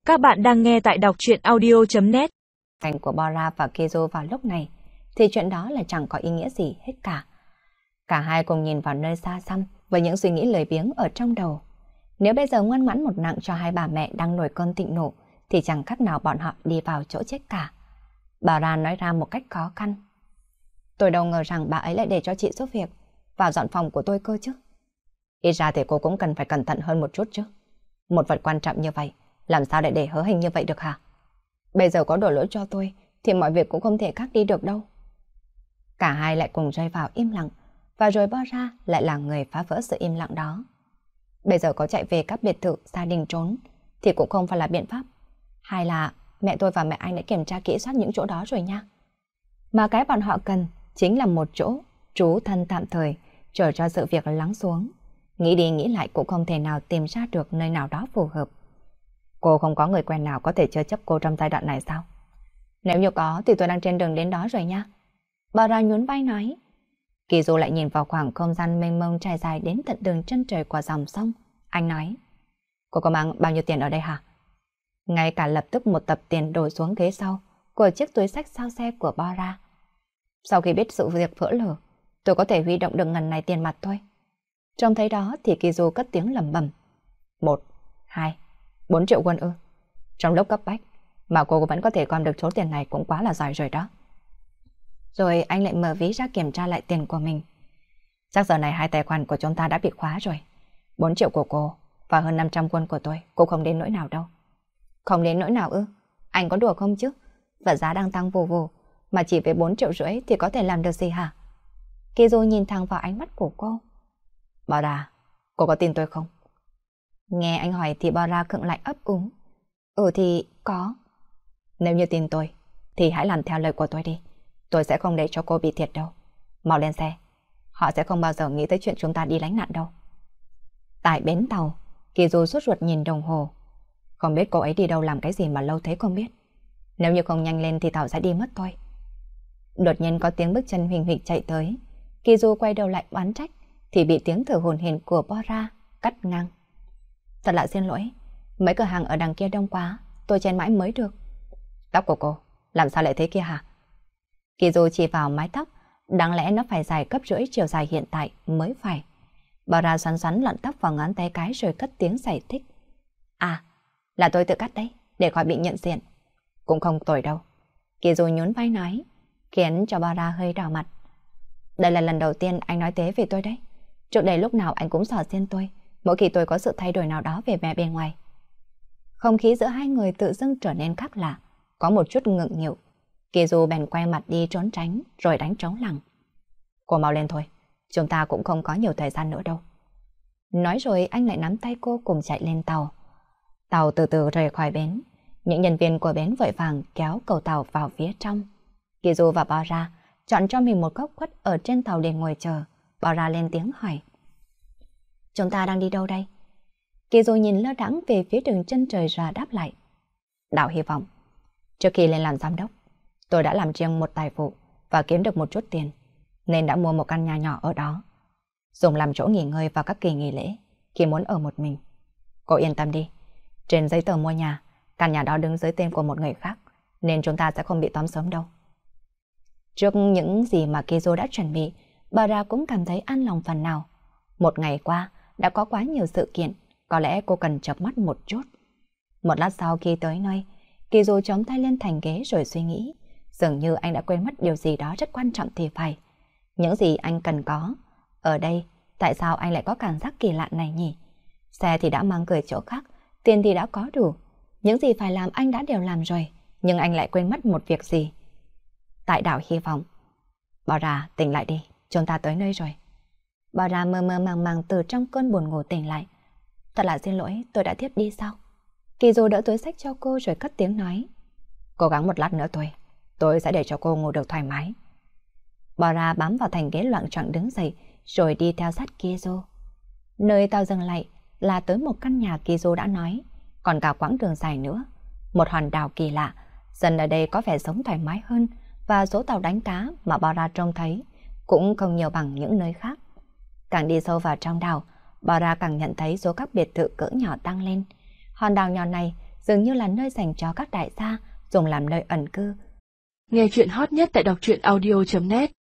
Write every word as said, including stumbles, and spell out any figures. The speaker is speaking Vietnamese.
Các bạn đang nghe tại đọc truyện audio chấm net. Cảnh của Bora và Kizo vào lúc này thì chuyện đó là chẳng có ý nghĩa gì hết cả. Cả hai cùng nhìn vào nơi xa xăm với những suy nghĩ lười biếng ở trong đầu. Nếu bây giờ ngoan ngoãn một nặng cho hai bà mẹ đang nổi cơn thịnh nộ thì chẳng khác nào bọn họ đi vào chỗ chết cả. Bora nói ra một cách khó khăn. Tôi đâu ngờ rằng bà ấy lại để cho chị giúp việc vào dọn phòng của tôi cơ chứ. Ít ra thì cô cũng cần phải cẩn thận hơn một chút chứ. Một vật quan trọng như vậy, làm sao lại để hớ hình như vậy được hả? Bây giờ có đổ lỗi cho tôi, thì mọi việc cũng không thể khác đi được đâu. Cả hai lại cùng rơi vào im lặng, và rồi Bora lại là người phá vỡ sự im lặng đó. Bây giờ có chạy về các biệt thự, gia đình trốn, thì cũng không phải là biện pháp. Hay là mẹ tôi và mẹ anh đã kiểm tra kỹ soát những chỗ đó rồi nha. Mà cái bọn họ cần chính là một chỗ trú thân tạm thời, chờ cho sự việc lắng xuống. Nghĩ đi nghĩ lại cũng không thể nào tìm ra được nơi nào đó phù hợp. Cô không có người quen nào có thể chứa chấp cô trong giai đoạn này sao? Nếu như có thì tôi đang trên đường đến đó rồi nha. Bora nhún vai nói. Kizu lại nhìn vào khoảng không gian mênh mông trải dài đến tận đường chân trời của dòng sông. Anh nói. Cô có mang bao nhiêu tiền ở đây hả? Ngay cả lập tức một tập tiền đổ xuống ghế sau của chiếc túi xách sau xe của Bora. Sau khi biết sự việc vỡ lở, tôi có thể huy động được ngần này tiền mặt thôi. Trông thấy đó thì Kizu cất tiếng lẩm bẩm. Một, hai, bốn triệu won ư. Trong lúc cấp bách, mà cô vẫn có thể gom được số tiền này cũng quá là giỏi rồi đó. Rồi anh lại mở ví ra kiểm tra lại tiền của mình. Chắc giờ này hai tài khoản của chúng ta đã bị khóa rồi. Bốn triệu của cô và hơn năm trăm won của tôi, cô không đến nỗi nào đâu. Không đến nỗi nào ư? Anh có đùa không chứ? Vật giá đang tăng vù vù, mà chỉ với bốn triệu rưỡi thì có thể làm được gì hả? Kizu nhìn thẳng vào ánh mắt của cô. Bora, cô có tin tôi không? Nghe anh hỏi thì Bora khựng lại ấp úng. Ừ thì có. Nếu như tin tôi, thì hãy làm theo lời của tôi đi. Tôi sẽ không để cho cô bị thiệt đâu. Mau lên xe. Họ sẽ không bao giờ nghĩ tới chuyện chúng ta đi lánh nạn đâu. Tại bến tàu, Kizu sốt ruột nhìn đồng hồ. Không biết cô ấy đi đâu làm cái gì mà lâu thế không biết. Nếu như không nhanh lên thì tàu sẽ đi mất thôi. Đột nhiên có tiếng bước chân huỳnh huỳnh chạy tới. Kizu quay đầu lại oán trách thì bị tiếng thở hổn hển của Bora cắt ngang. Thật là xin lỗi, mấy cửa hàng ở đằng kia đông quá, tôi chen mãi mới được. Tóc của cô, làm sao lại thế kia hả? Kizu chỉ vào mái tóc, đáng lẽ nó phải dài gấp rưỡi chiều dài hiện tại mới phải. Bora xoắn xoắn lọn tóc vào ngón tay cái rồi cất tiếng giải thích. À, là tôi tự cắt đấy, để khỏi bị nhận diện. Cũng không tồi đâu. Kizu nhún vai nói, khiến cho Bora hơi đỏ mặt. Đây là lần đầu tiên anh nói thế về tôi đấy. Trước đây lúc nào anh cũng xỏ xiên tôi, mỗi khi tôi có sự thay đổi nào đó về vẻ bên ngoài. Không khí giữa hai người tự dưng trở nên khác lạ, có một chút ngượng nghịu. Kizu bèn quay mặt đi trốn tránh rồi đánh trống lảng. Cô mau lên thôi, chúng ta cũng không có nhiều thời gian nữa đâu. Nói rồi anh lại nắm tay cô cùng chạy lên tàu. Tàu từ từ rời khỏi bến. Những nhân viên của bến vội vàng kéo cầu tàu vào phía trong. Kizu và Bora chọn cho mình một góc khuất ở trên tàu để ngồi chờ. Bora lên tiếng hỏi. Chúng ta đang đi đâu đây? Kizu nhìn lơ đãng về phía đường chân trời ra đáp lại. Đảo Hy Vọng. Trước khi lên làm giám đốc, tôi đã làm riêng một tài vụ và kiếm được một chút tiền, nên đã mua một căn nhà nhỏ ở đó, dùng làm chỗ nghỉ ngơi vào các kỳ nghỉ lễ khi muốn ở một mình. Cô yên tâm đi, trên giấy tờ mua nhà, căn nhà đó đứng dưới tên của một người khác, nên chúng ta sẽ không bị tóm sớm đâu. Trước những gì mà Kizu đã chuẩn bị, Bora cũng cảm thấy an lòng phần nào. Một ngày qua, đã có quá nhiều sự kiện, có lẽ cô cần chợp mắt một chút. Một lát sau khi tới nơi, Kizu chống tay lên thành ghế rồi suy nghĩ. Dường như anh đã quên mất điều gì đó rất quan trọng thì phải. Những gì anh cần có. Ở đây, tại sao anh lại có cảm giác kỳ lạ này nhỉ? Xe thì đã mang gửi chỗ khác, tiền thì đã có đủ. Những gì phải làm anh đã đều làm rồi, nhưng anh lại quên mất một việc gì. Tại đảo Hy Vọng. Bora, tỉnh lại đi, chúng ta tới nơi rồi. Bora mơ mơ màng màng từ trong cơn buồn ngủ tỉnh lại. Thật là xin lỗi, tôi đã thiếp đi sao? Kizu đỡ túi xách cho cô rồi cất tiếng nói. Cố gắng một lát nữa thôi, tôi sẽ để cho cô ngủ được thoải mái. Bora bám vào thành ghế loạng choạng đứng dậy rồi đi theo sát Kizu. Nơi tao dừng lại là tới một căn nhà Kizu đã nói, còn cả quãng đường dài nữa. Một hòn đảo kỳ lạ, dân ở đây có vẻ sống thoải mái hơn và số tàu đánh cá mà Bora trông thấy cũng không nhiều bằng những nơi khác. Càng đi sâu vào trong đảo, Bora càng nhận thấy số các biệt thự cỡ nhỏ tăng lên. Hòn đảo nhỏ này dường như là nơi dành cho các đại gia dùng làm nơi ẩn cư. Nghe chuyện hot nhất tại đọc truyện audio chấm net